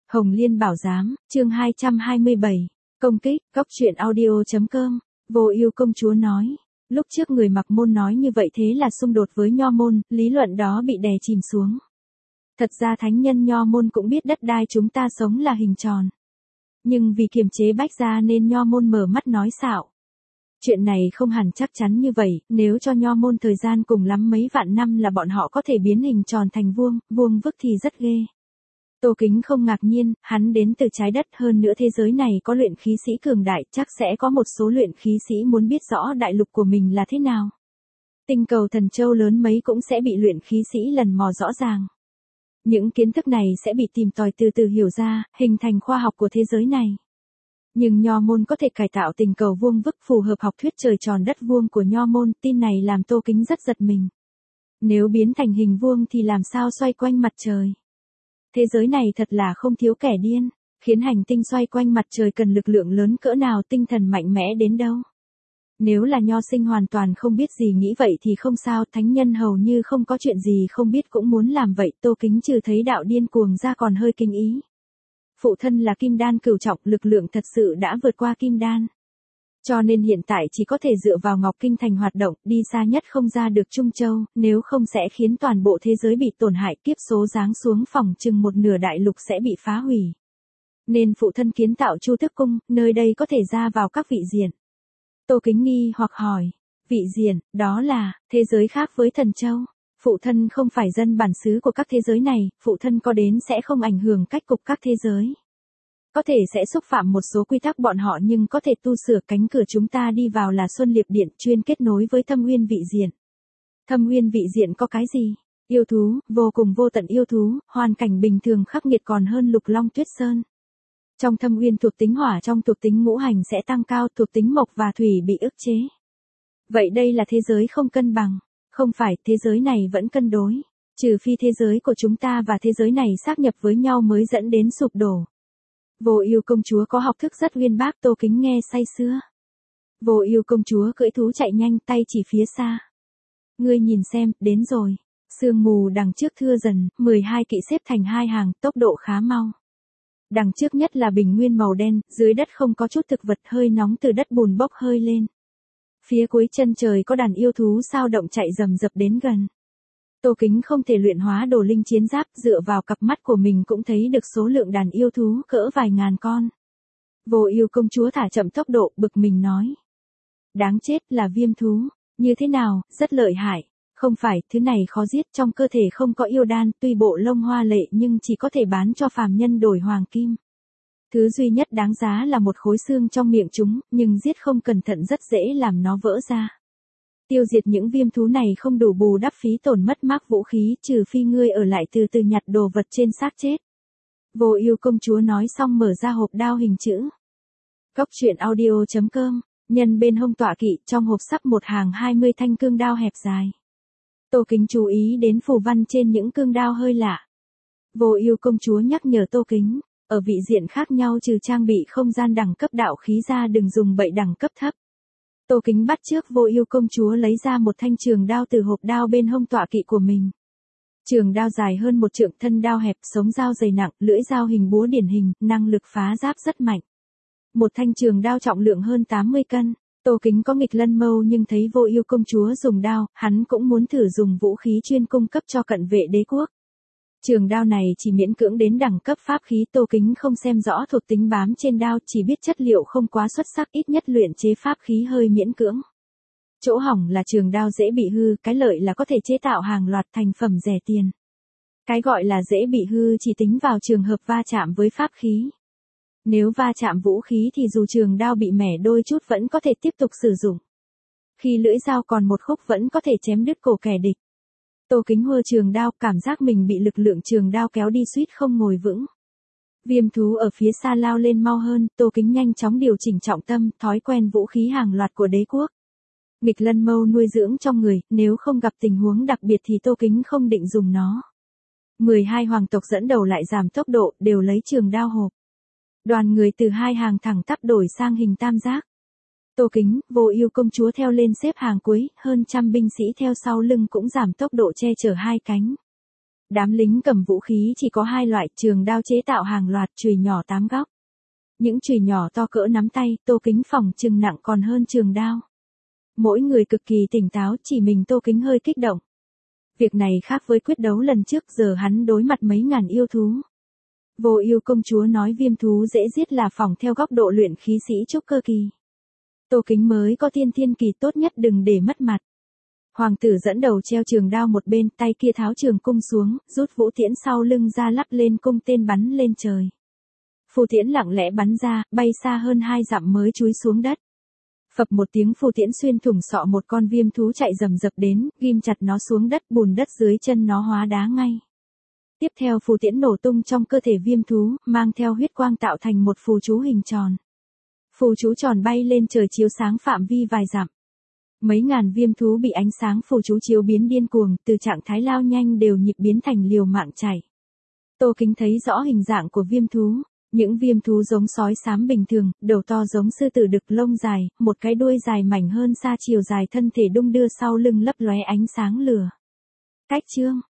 Hồng Liên Bảo Giám, chương 227, công kích, góc truyện audio.com, Vô Ưu công chúa nói. Lúc trước người Mặc Môn nói như vậy thế là xung đột với Nho Môn, lý luận đó bị đè chìm xuống. Thật ra thánh nhân Nho Môn cũng biết đất đai chúng ta sống là hình tròn. Nhưng vì kiềm chế Bách Gia nên Nho Môn mở mắt nói xạo. Chuyện này không hẳn chắc chắn như vậy, nếu cho Nho Môn thời gian cùng lắm mấy vạn năm là bọn họ có thể biến hình tròn thành vuông, vuông vức thì rất ghê. Tô Kính không ngạc nhiên, hắn đến từ trái đất, hơn nữa thế giới này có luyện khí sĩ cường đại, chắc sẽ có một số luyện khí sĩ muốn biết rõ đại lục của mình là thế nào. Tinh cầu Thần Châu lớn mấy cũng sẽ bị luyện khí sĩ lần mò rõ ràng. Những kiến thức này sẽ bị tìm tòi từ từ hiểu ra, hình thành khoa học của thế giới này. Nhưng Nho Môn có thể cải tạo tình cầu vuông vức phù hợp học thuyết trời tròn đất vuông của Nho Môn, tin này làm Tô Kính rất giật mình. Nếu biến thành hình vuông thì làm sao xoay quanh mặt trời? Thế giới này thật là không thiếu kẻ điên, khiến hành tinh xoay quanh mặt trời cần lực lượng lớn cỡ nào, tinh thần mạnh mẽ đến đâu. Nếu là Nho sinh hoàn toàn không biết gì nghĩ vậy thì không sao, thánh nhân hầu như không có chuyện gì không biết cũng muốn làm vậy. Tô Kính trừ thấy đạo điên cuồng ra còn hơi kinh ý. Phụ thân là kim đan cửu trọng, lực lượng thật sự đã vượt qua kim đan. Cho nên hiện tại chỉ có thể dựa vào Ngọc Kinh Thành hoạt động, đi xa nhất không ra được Trung Châu, nếu không sẽ khiến toàn bộ thế giới bị tổn hại, kiếp số giáng xuống phòng chừng một nửa đại lục sẽ bị phá hủy. Nên phụ thân kiến tạo Chu Tước Cung, nơi đây có thể ra vào các vị diện. Tô Kính nghi hoặc hỏi, vị diện, đó là, thế giới khác với Thần Châu. Phụ thân không phải dân bản xứ của các thế giới này, phụ thân có đến sẽ không ảnh hưởng cách cục các thế giới. Có thể sẽ xúc phạm một số quy tắc bọn họ nhưng có thể tu sửa. Cánh cửa chúng ta đi vào là Xuân Liệp Điện, chuyên kết nối với Thâm Uyên vị diện. Thâm Uyên vị diện có cái gì? Yêu thú, vô cùng vô tận yêu thú, hoàn cảnh bình thường khắc nghiệt còn hơn Lục Long Tuyết Sơn. Trong Thâm Uyên thuộc tính hỏa, trong thuộc tính ngũ hành sẽ tăng cao, thuộc tính mộc và thủy bị ức chế. Vậy đây là thế giới không cân bằng. Không phải, thế giới này vẫn cân đối. Trừ phi thế giới của chúng ta và thế giới này xác nhập với nhau mới dẫn đến sụp đổ. Vô Ưu công chúa có học thức rất uyên bác, Tô Kính nghe say sưa. Vô Ưu công chúa cưỡi thú chạy nhanh, tay chỉ phía xa. Ngươi nhìn xem, đến rồi. Sương mù đằng trước thưa dần, 12 kỵ xếp thành hai hàng, tốc độ khá mau. Đằng trước nhất là bình nguyên màu đen, dưới đất không có chút thực vật, hơi nóng từ đất bùn bốc hơi lên. Phía cuối chân trời có đàn yêu thú sao động chạy rầm rập đến gần. Tô Kính không thể luyện hóa đồ linh chiến giáp, dựa vào cặp mắt của mình cũng thấy được số lượng đàn yêu thú cỡ vài ngàn con. Vô Ưu công chúa thả chậm tốc độ, bực mình nói. Đáng chết, là viêm thú. Như thế nào, rất lợi hại. Không phải, thứ này khó giết, trong cơ thể không có yêu đan, tuy bộ lông hoa lệ nhưng chỉ có thể bán cho phàm nhân đổi hoàng kim. Thứ duy nhất đáng giá là một khối xương trong miệng chúng, nhưng giết không cẩn thận rất dễ làm nó vỡ ra. Tiêu diệt những viêm thú này không đủ bù đắp phí tổn mất mát vũ khí, trừ phi ngươi ở lại từ từ nhặt đồ vật trên xác chết. Vô Ưu công chúa nói xong mở ra hộp đao hình chữ. Góc truyện audio.com, nhân bên hông tọa kỵ, trong hộp sắp một hàng 20 thanh cương đao hẹp dài. Tô Kính chú ý đến phù văn trên những cương đao hơi lạ. Vô Ưu công chúa nhắc nhở Tô Kính, ở vị diện khác nhau trừ trang bị không gian đẳng cấp đạo khí ra đừng dùng bậy đẳng cấp thấp. Tô Kính bắt chước Vô Ưu công chúa lấy ra một thanh trường đao từ hộp đao bên hông tọa kỵ của mình. Trường đao dài hơn một trượng, thân đao hẹp, sống dao dày nặng, lưỡi dao hình búa điển hình, năng lực phá giáp rất mạnh. Một thanh trường đao trọng lượng hơn 80 cân. Tô Kính có nghịch lân mâu nhưng thấy Vô Ưu công chúa dùng đao, hắn cũng muốn thử dùng vũ khí chuyên cung cấp cho cận vệ đế quốc. Trường đao này chỉ miễn cưỡng đến đẳng cấp pháp khí, Tô Kính không xem rõ thuộc tính bám trên đao, chỉ biết chất liệu không quá xuất sắc, ít nhất luyện chế pháp khí hơi miễn cưỡng. Chỗ hỏng là trường đao dễ bị hư, cái lợi là có thể chế tạo hàng loạt thành phẩm rẻ tiền. Cái gọi là dễ bị hư chỉ tính vào trường hợp va chạm với pháp khí. Nếu va chạm vũ khí thì dù trường đao bị mẻ đôi chút vẫn có thể tiếp tục sử dụng. Khi lưỡi dao còn một khúc vẫn có thể chém đứt cổ kẻ địch. Tô Kính hùa trường đao, cảm giác mình bị lực lượng trường đao kéo đi suýt không ngồi vững. Viêm thú ở phía xa lao lên mau hơn, Tô Kính nhanh chóng điều chỉnh trọng tâm, thói quen vũ khí hàng loạt của đế quốc. Nghịch lân mâu nuôi dưỡng trong người, nếu không gặp tình huống đặc biệt thì Tô Kính không định dùng nó. 12 hoàng tộc dẫn đầu lại giảm tốc độ, đều lấy trường đao hộp. Đoàn người từ hai hàng thẳng tắp đổi sang hình tam giác. Tô Kính, Vô Ưu công chúa theo lên xếp hàng cuối, hơn trăm binh sĩ theo sau lưng cũng giảm tốc độ che chở hai cánh. Đám lính cầm vũ khí chỉ có 2 loại, trường đao chế tạo hàng loạt, chùy nhỏ 8 góc. Những chùy nhỏ to cỡ nắm tay, Tô Kính phỏng chừng nặng còn hơn trường đao. Mỗi người cực kỳ tỉnh táo, chỉ mình Tô Kính hơi kích động. Việc này khác với quyết đấu lần trước, giờ hắn đối mặt mấy ngàn yêu thú. Vô Ưu công chúa nói viêm thú dễ giết là phỏng theo góc độ luyện khí sĩ trúc cơ kỳ. Tô Kính mới có tiên thiên kỳ, tốt nhất đừng để mất mặt. Hoàng tử dẫn đầu treo trường đao một bên, tay kia tháo trường cung xuống, rút vũ tiễn sau lưng ra lắp lên cung tên bắn lên trời. Phù tiễn lặng lẽ bắn ra, bay xa hơn 2 dặm mới chúi xuống đất. Phập một tiếng, phù tiễn xuyên thủng sọ một con viêm thú chạy rầm rập đến, ghim chặt nó xuống đất, bùn đất dưới chân nó hóa đá ngay. Tiếp theo phù tiễn nổ tung trong cơ thể viêm thú, mang theo huyết quang tạo thành một phù chú hình tròn. Phù chú tròn bay lên trời chiếu sáng phạm vi vài dặm. Mấy ngàn viêm thú bị ánh sáng phù chú chiếu biến điên cuồng, từ trạng thái lao nhanh đều nhịp biến thành liều mạng chạy. Tô Kính thấy rõ hình dạng của viêm thú. Những viêm thú giống sói xám bình thường, đầu to giống sư tử đực, lông dài, một cái đuôi dài mảnh hơn xa chiều dài thân thể, đung đưa sau lưng lấp lóe ánh sáng lửa. Cách chương